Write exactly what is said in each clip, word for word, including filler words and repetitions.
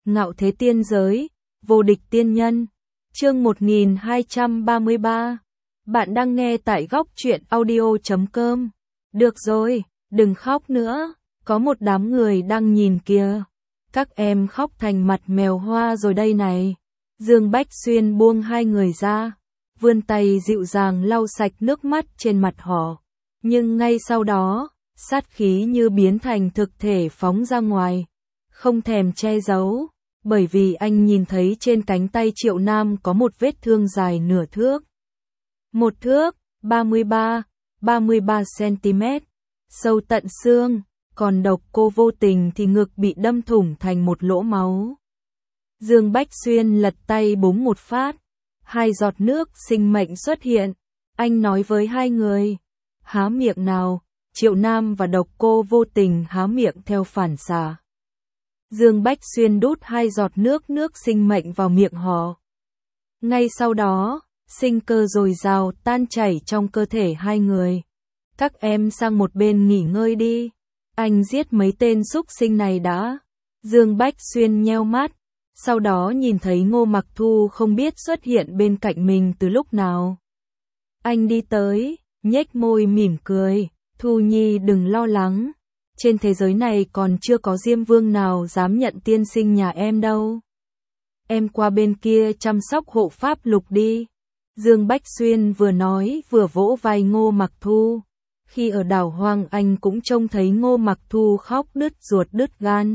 Ngạo thế tiên giới, vô địch tiên nhân. Chương một nghìn hai trăm ba mươi ba. Bạn đang nghe tại góc truyện audio chấm com. Được rồi, đừng khóc nữa, có một đám người đang nhìn kìa. Các em khóc thành mặt mèo hoa rồi đây này. Dương Bách Xuyên buông hai người ra, vươn tay dịu dàng lau sạch nước mắt trên mặt họ. Nhưng ngay sau đó, sát khí như biến thành thực thể phóng ra ngoài, không thèm che giấu, bởi vì anh nhìn thấy trên cánh tay Triệu Nam có một vết thương dài nửa thước. Một thước, ba mươi ba, ba mươi ba xăng-ti-mét, sâu tận xương, còn Độc Cô Vô Tình thì ngực bị đâm thủng thành một lỗ máu. Dương Bách Xuyên lật tay búng một phát, hai giọt nước sinh mệnh xuất hiện, anh nói với hai người, há miệng nào. Triệu Nam và Độc Cô Vô Tình há miệng theo phản xạ. Dương Bách Xuyên đút hai giọt nước nước sinh mệnh vào miệng họ. Ngay sau đó, sinh cơ dồi dào tan chảy trong cơ thể hai người. Các em sang một bên nghỉ ngơi đi. Anh giết mấy tên súc sinh này đã. Dương Bách Xuyên nheo mắt, sau đó nhìn thấy Ngô Mặc Thu không biết xuất hiện bên cạnh mình từ lúc nào. Anh đi tới, nhếch môi mỉm cười. Thu Nhi đừng lo lắng, trên thế giới này còn chưa có Diêm Vương nào dám nhận tiên sinh nhà em đâu. Em qua bên kia chăm sóc hộ pháp lục đi. Dương Bách Xuyên vừa nói vừa vỗ vai Ngô Mặc Thu. Khi ở đảo hoang anh cũng trông thấy Ngô Mặc Thu khóc đứt ruột đứt gan.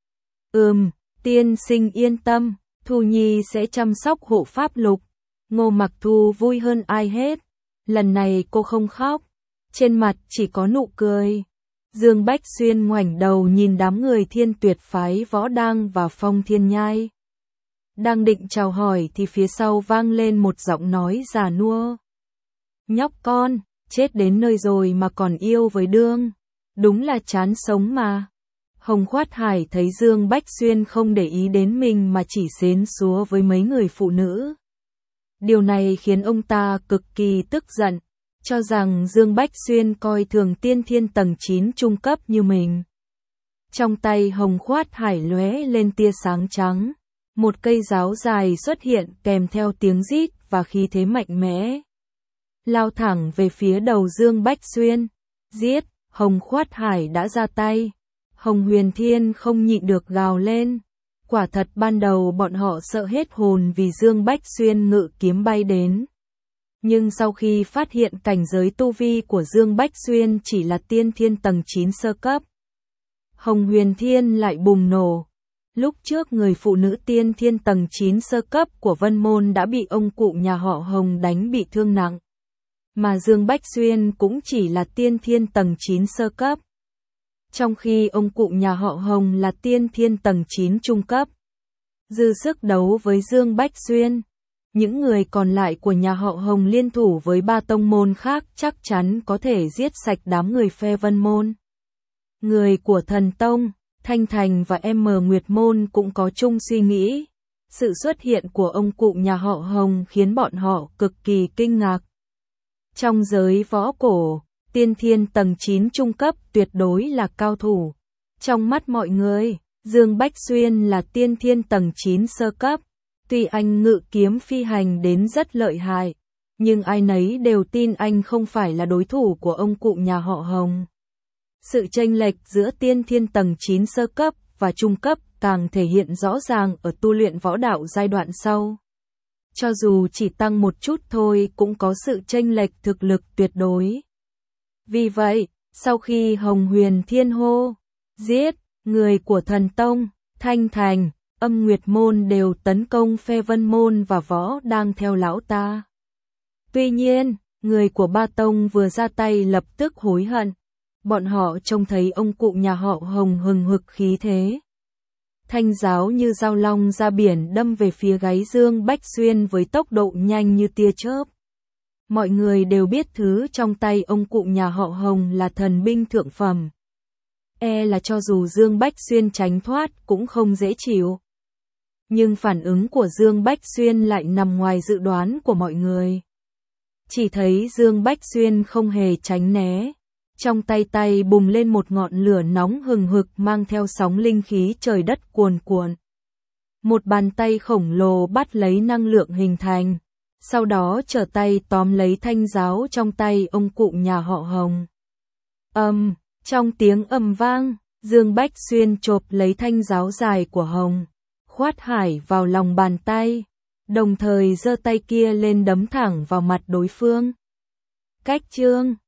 Ừm, tiên sinh yên tâm, Thu Nhi sẽ chăm sóc hộ pháp lục. Ngô Mặc Thu vui hơn ai hết. Lần này cô không khóc, trên mặt chỉ có nụ cười. Dương Bách Xuyên ngoảnh đầu nhìn đám người Thiên Tuyệt phái Võ Đang và Phong Thiên Nhai. Đang định chào hỏi thì phía sau vang lên một giọng nói già nua. Nhóc con, chết đến nơi rồi mà còn yêu với Đương. Đúng là chán sống mà. Hồng Khoát Hải thấy Dương Bách Xuyên không để ý đến mình mà chỉ xến xúa với mấy người phụ nữ. Điều này khiến ông ta cực kỳ tức giận, cho rằng Dương Bách Xuyên coi thường tiên thiên tầng chín trung cấp như mình. Trong tay Hồng Khoát Hải lóe lên tia sáng trắng, một cây giáo dài xuất hiện kèm theo tiếng rít và khí thế mạnh mẽ. Lao thẳng về phía đầu Dương Bách Xuyên. Giết, Hồng Khoát Hải đã ra tay. Hồng Huyền Thiên không nhịn được gào lên. Quả thật ban đầu bọn họ sợ hết hồn vì Dương Bách Xuyên ngự kiếm bay đến. Nhưng sau khi phát hiện cảnh giới tu vi của Dương Bách Xuyên chỉ là tiên thiên tầng chín sơ cấp, Hồng Huyền Thiên lại bùng nổ. Lúc trước người phụ nữ tiên thiên tầng chín sơ cấp của Vân Môn đã bị ông cụ nhà họ Hồng đánh bị thương nặng. Mà Dương Bách Xuyên cũng chỉ là tiên thiên tầng chín sơ cấp. Trong khi ông cụ nhà họ Hồng là tiên thiên tầng chín trung cấp. Dư sức đấu với Dương Bách Xuyên. Những người còn lại của nhà họ Hồng liên thủ với ba tông môn khác chắc chắn có thể giết sạch đám người phe Vân Môn. Người của Thần Tông, Thanh Thành và em Nguyệt Môn cũng có chung suy nghĩ. Sự xuất hiện của ông cụ nhà họ Hồng khiến bọn họ cực kỳ kinh ngạc. Trong giới võ cổ, tiên thiên tầng chín trung cấp tuyệt đối là cao thủ. Trong mắt mọi người, Dương Bách Xuyên là tiên thiên tầng chín sơ cấp. Tuy anh ngự kiếm phi hành đến rất lợi hại, nhưng ai nấy đều tin anh không phải là đối thủ của ông cụ nhà họ Hồng. Sự chênh lệch giữa tiên thiên tầng chín sơ cấp và trung cấp càng thể hiện rõ ràng ở tu luyện võ đạo giai đoạn sau. Cho dù chỉ tăng một chút thôi cũng có sự chênh lệch thực lực tuyệt đối. Vì vậy, sau khi Hồng Huyền Thiên hô, giết, người của Thần Tông, Thanh Thành, Âm Nguyệt Môn đều tấn công phe Vân Môn và Võ Đang theo lão ta. Tuy nhiên, người của Ba Tông vừa ra tay lập tức hối hận. Bọn họ trông thấy ông cụ nhà họ Hồng hừng hực khí thế. Thanh giáo như dao long ra biển đâm về phía gáy Dương Bách Xuyên với tốc độ nhanh như tia chớp. Mọi người đều biết thứ trong tay ông cụ nhà họ Hồng là thần binh thượng phẩm. E là cho dù Dương Bách Xuyên tránh thoát cũng không dễ chịu. Nhưng phản ứng của Dương Bách Xuyên lại nằm ngoài dự đoán của mọi người. Chỉ thấy Dương Bách Xuyên không hề tránh né. Trong tay tay bùng lên một ngọn lửa nóng hừng hực mang theo sóng linh khí trời đất cuồn cuộn. một bàn tay khổng lồ bắt lấy năng lượng hình thành, sau đó trở tay tóm lấy thanh giáo trong tay ông cụ nhà họ Hồng. Ầm, um, trong tiếng ầm vang, Dương Bách Xuyên chộp lấy thanh giáo dài của Hồng Khoát Hải vào lòng bàn tay, đồng thời giơ tay kia lên đấm thẳng vào mặt đối phương. Cách chương